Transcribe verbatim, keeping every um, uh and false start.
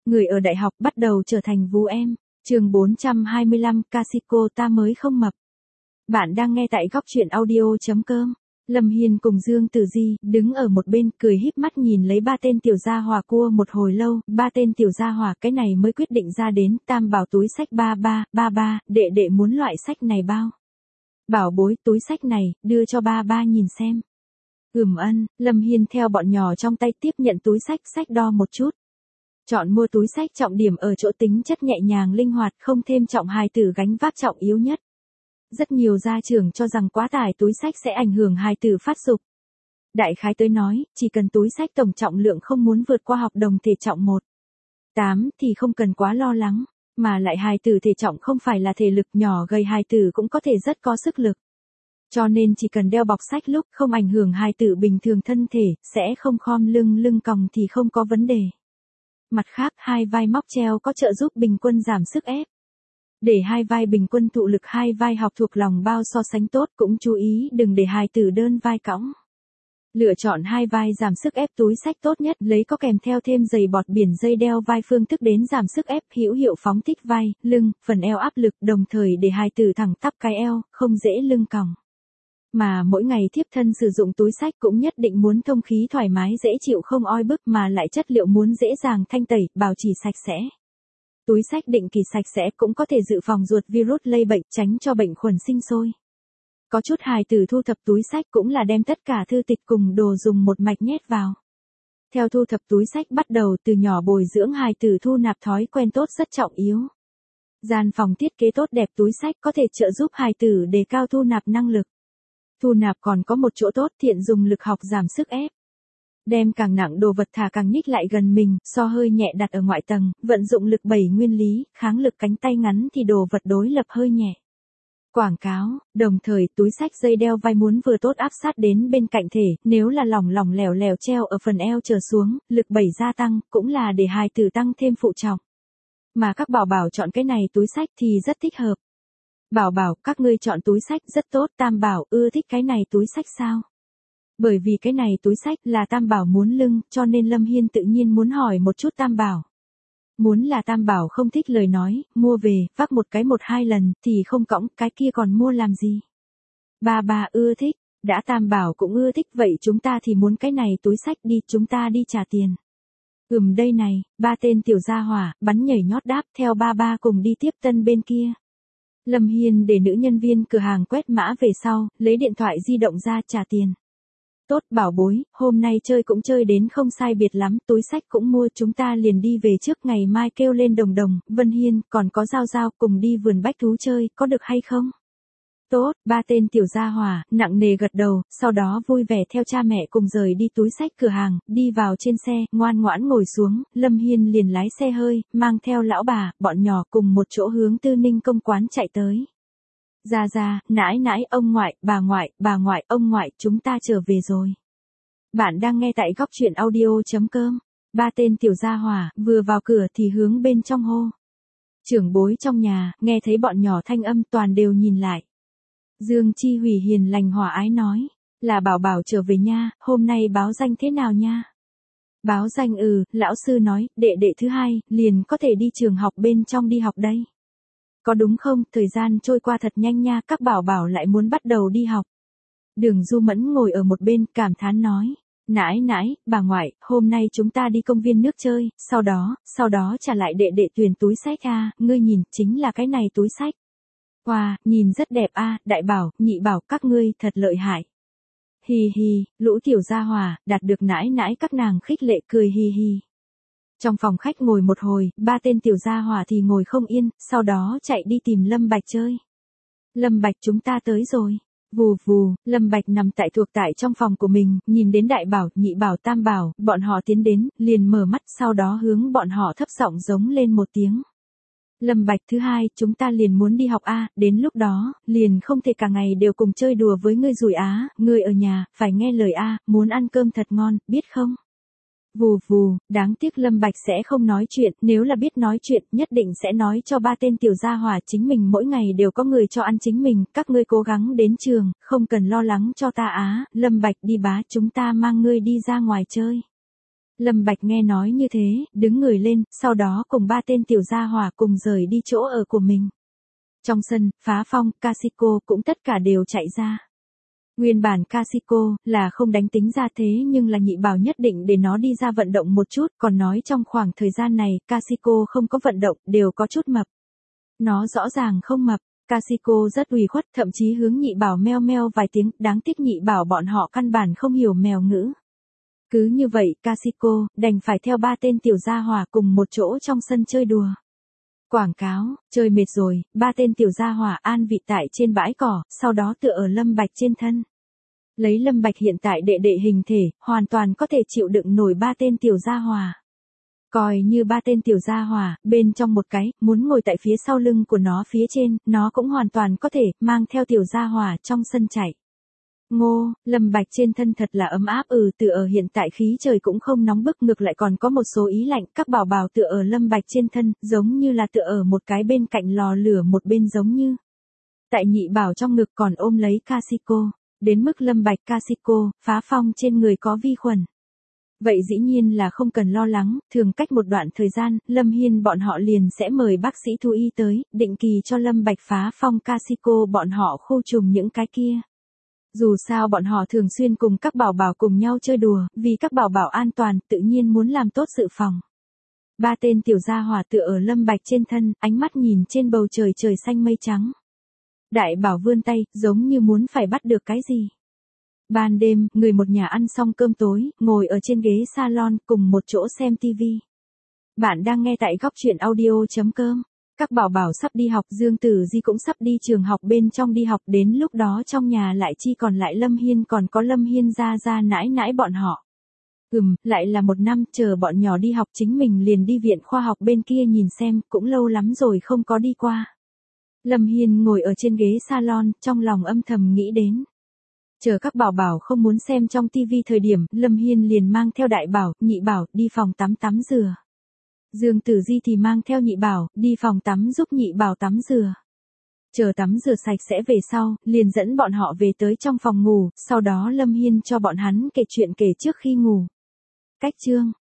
người ở đại học bắt đầu trở thành vú em. Chương bốn trăm hai mươi lăm, Casiko ta mới không mập. Bạn đang nghe tại góc truyện audio chấm com. Lâm Hiên cùng Dương Tử Di đứng ở một bên cười híp mắt nhìn lấy ba tên tiểu gia hỏa cua một hồi lâu, ba tên tiểu gia hỏa cái này mới quyết định ra đến, Tam bảo túi sách ba ba, ba ba, đệ đệ muốn loại sách này bao. Bảo bối túi sách này, đưa cho ba ba nhìn xem. Ừm ân, Lâm Hiên theo bọn nhỏ trong tay tiếp nhận túi sách, sách đo một chút. Chọn mua túi sách trọng điểm ở chỗ tính chất nhẹ nhàng linh hoạt, không thêm trọng hài tử gánh vác trọng yếu nhất. Rất nhiều gia trưởng cho rằng quá tải túi sách sẽ ảnh hưởng hài tử phát dục. Đại khái tới nói, chỉ cần túi sách tổng trọng lượng không muốn vượt qua học đồng thể trọng một tám thì không cần quá lo lắng, mà lại hài tử thể trọng không phải là thể lực, nhỏ gầy hài tử cũng có thể rất có sức lực. Cho nên chỉ cần đeo bọc sách lúc không ảnh hưởng hài tử bình thường thân thể, sẽ không khom lưng lưng còng thì không có vấn đề. Mặt khác, hai vai móc treo có trợ giúp bình quân giảm sức ép. Để hai vai bình quân thụ lực, hai vai học thuộc lòng bao so sánh tốt, cũng chú ý đừng để hài tử đơn vai cõng. Lựa chọn hai vai giảm sức ép túi sách tốt nhất, lấy có kèm theo thêm giày bọt biển dây đeo vai phương thức đến giảm sức ép hữu hiệu phóng thích vai, lưng, phần eo áp lực, đồng thời để hài tử thẳng tắp cái eo, không dễ lưng còng. Mà mỗi ngày thiếp thân sử dụng túi sách cũng nhất định muốn thông khí thoải mái dễ chịu, không oi bức, mà lại chất liệu muốn dễ dàng thanh tẩy, bảo trì sạch sẽ. Túi sách định kỳ sạch sẽ cũng có thể dự phòng ruột virus lây bệnh, tránh cho bệnh khuẩn sinh sôi. Có chút hài tử thu thập túi sách cũng là đem tất cả thư tịch cùng đồ dùng một mạch nhét vào. Theo thu thập túi sách bắt đầu, từ nhỏ bồi dưỡng hài tử thu nạp thói quen tốt rất trọng yếu. Gian phòng thiết kế tốt đẹp túi sách có thể trợ giúp hài tử đề cao thu nạp năng lực. Thu nạp còn có một chỗ tốt, thiện dùng lực học giảm sức ép. Đem càng nặng đồ vật thả càng nhích lại gần mình, so hơi nhẹ đặt ở ngoại tầng, vận dụng lực bảy nguyên lý, kháng lực cánh tay ngắn thì đồ vật đối lập hơi nhẹ. Quảng cáo, đồng thời túi sách dây đeo vai muốn vừa tốt áp sát đến bên cạnh thể, nếu là lỏng lỏng lẻo lẻo treo ở phần eo trở xuống, lực bảy gia tăng, cũng là để hài tử tăng thêm phụ trọng. Mà các bảo bảo chọn cái này túi sách thì rất thích hợp. Bảo bảo, các ngươi chọn túi sách rất tốt, Tam bảo ưa thích cái này túi sách sao? Bởi vì cái này túi sách là Tam bảo muốn lưng, cho nên Lâm Hiên tự nhiên muốn hỏi một chút Tam bảo. Muốn là Tam bảo không thích lời nói, mua về, vác một cái một hai lần, thì không cõng, cái kia còn mua làm gì? Ba ba ưa thích, đã Tam bảo cũng ưa thích, vậy chúng ta thì muốn cái này túi sách đi, chúng ta đi trả tiền. Ừm đây này, ba tên tiểu gia hỏa, bắn nhảy nhót đáp theo ba ba cùng đi tiếp tân bên kia. Lâm Hiên để nữ nhân viên cửa hàng quét mã về sau, lấy điện thoại di động ra trả tiền. Tốt bảo bối, hôm nay chơi cũng chơi đến không sai biệt lắm, túi sách cũng mua, chúng ta liền đi về trước, ngày mai kêu lên Đồng Đồng, Vân Hiên, còn có Giao Giao cùng đi vườn bách thú chơi, có được hay không? Tốt, ba tên tiểu gia hỏa, nặng nề gật đầu, sau đó vui vẻ theo cha mẹ cùng rời đi túi sách cửa hàng, đi vào trên xe, ngoan ngoãn ngồi xuống, Lâm Hiên liền lái xe hơi, mang theo lão bà, bọn nhỏ cùng một chỗ hướng Tư Ninh công quán chạy tới. Ra ra, nãi nãi, ông ngoại, bà ngoại, bà ngoại, ông ngoại, chúng ta trở về rồi. Bạn đang nghe tại góc truyện audio chấm com. Ba tên tiểu gia hỏa, vừa vào cửa thì hướng bên trong hô. Trưởng bối trong nhà, nghe thấy bọn nhỏ thanh âm toàn đều nhìn lại. Dương Chi Hủy hiền lành hòa ái nói, là bảo bảo trở về nha, hôm nay báo danh thế nào nha? Báo danh ừ, lão sư nói, đệ đệ thứ hai, liền có thể đi trường học bên trong đi học đây. Có đúng không, thời gian trôi qua thật nhanh nha, các bảo bảo lại muốn bắt đầu đi học. Đường Du Mẫn ngồi ở một bên, cảm thán nói, nãi nãi, bà ngoại, hôm nay chúng ta đi công viên nước chơi, sau đó, sau đó trả lại đệ đệ tuyển túi sách à, ngươi nhìn, chính là cái này túi sách. Wow, nhìn rất đẹp a, à, đại bảo, nhị bảo, các ngươi thật lợi hại. Hi hi, lũ tiểu gia hòa, đạt được nãi nãi các nàng khích lệ cười hi hi. Trong phòng khách ngồi một hồi, ba tên tiểu gia hỏa thì ngồi không yên, sau đó chạy đi tìm Lâm Bạch chơi. Lâm Bạch chúng ta tới rồi. Vù vù, Lâm Bạch nằm tại thuộc tại trong phòng của mình, nhìn đến đại bảo, nhị bảo, tam bảo, bọn họ tiến đến, liền mở mắt, sau đó hướng bọn họ thấp giọng giống lên một tiếng. Lâm Bạch thứ hai, chúng ta liền muốn đi học a, đến lúc đó, liền không thể cả ngày đều cùng chơi đùa với ngươi rồi á, ngươi ở nhà, phải nghe lời a, muốn ăn cơm thật ngon, biết không? Vù vù, đáng tiếc Lâm Bạch sẽ không nói chuyện, nếu là biết nói chuyện, nhất định sẽ nói cho ba tên tiểu gia hỏa chính mình mỗi ngày đều có người cho ăn chính mình, các ngươi cố gắng đến trường, không cần lo lắng cho ta á, Lâm Bạch đi bá, chúng ta mang ngươi đi ra ngoài chơi. Lâm Bạch nghe nói như thế, đứng người lên, sau đó cùng ba tên tiểu gia hỏa cùng rời đi chỗ ở của mình. Trong sân, Phá Phong, Casiko cũng tất cả đều chạy ra. Nguyên bản Casiko là không đánh tính ra thế nhưng là nhị bảo nhất định để nó đi ra vận động một chút, còn nói trong khoảng thời gian này, Casiko không có vận động, đều có chút mập. Nó rõ ràng không mập, Casiko rất ủy khuất, thậm chí hướng nhị bảo meo meo vài tiếng, đáng tiếc nhị bảo bọn họ căn bản không hiểu mèo ngữ. Cứ như vậy, Casiko đành phải theo ba tên tiểu gia hỏa cùng một chỗ trong sân chơi đùa. Quảng cáo, chơi mệt rồi, ba tên tiểu gia hỏa an vị tại trên bãi cỏ, sau đó tựa ở Lâm Bạch trên thân. Lấy Lâm Bạch hiện tại đệ đệ hình thể, hoàn toàn có thể chịu đựng nổi ba tên tiểu gia hỏa. Coi như ba tên tiểu gia hỏa, bên trong một cái, muốn ngồi tại phía sau lưng của nó phía trên, nó cũng hoàn toàn có thể, mang theo tiểu gia hỏa trong sân chạy. Ngô, Lâm Bạch trên thân thật là ấm áp ừ tựa ở hiện tại khí trời cũng không nóng bức ngược lại còn có một số ý lạnh, các bảo bảo tựa ở Lâm Bạch trên thân, giống như là tựa ở một cái bên cạnh lò lửa một bên giống như. Tại nhị bảo trong ngực còn ôm lấy Casiko, đến mức Lâm Bạch Casiko, Phá Phong trên người có vi khuẩn. Vậy dĩ nhiên là không cần lo lắng, thường cách một đoạn thời gian, Lâm Hiên bọn họ liền sẽ mời bác sĩ thú y tới, định kỳ cho Lâm Bạch Phá Phong Casiko bọn họ khu trùng những cái kia. Dù sao bọn họ thường xuyên cùng các bảo bảo cùng nhau chơi đùa, vì các bảo bảo an toàn, tự nhiên muốn làm tốt dự phòng. Ba tên tiểu gia hỏa tựa ở Lâm Bạch trên thân, ánh mắt nhìn trên bầu trời trời xanh mây trắng. Đại bảo vươn tay, giống như muốn phải bắt được cái gì. Ban đêm, người một nhà ăn xong cơm tối, ngồi ở trên ghế salon cùng một chỗ xem tivi. Bạn đang nghe tại góc truyện audio chấm com. Các bảo bảo sắp đi học, Dương Tử Di cũng sắp đi trường học bên trong đi học, đến lúc đó trong nhà lại chỉ còn lại Lâm Hiên còn có Lâm Hiên gia gia nãi nãi bọn họ. Ừm, lại là một năm, chờ bọn nhỏ đi học chính mình liền đi viện khoa học bên kia nhìn xem, cũng lâu lắm rồi không có đi qua. Lâm Hiên ngồi ở trên ghế salon, trong lòng âm thầm nghĩ đến. Chờ các bảo bảo không muốn xem trong tivi thời điểm, Lâm Hiên liền mang theo đại bảo, nhị bảo, đi phòng tắm tắm rửa. Dương Tử Di thì mang theo nhị bảo, đi phòng tắm giúp nhị bảo tắm rửa. Chờ tắm rửa sạch sẽ về sau, liền dẫn bọn họ về tới trong phòng ngủ, sau đó Lâm Hiên cho bọn hắn kể chuyện kể trước khi ngủ. Cách chương,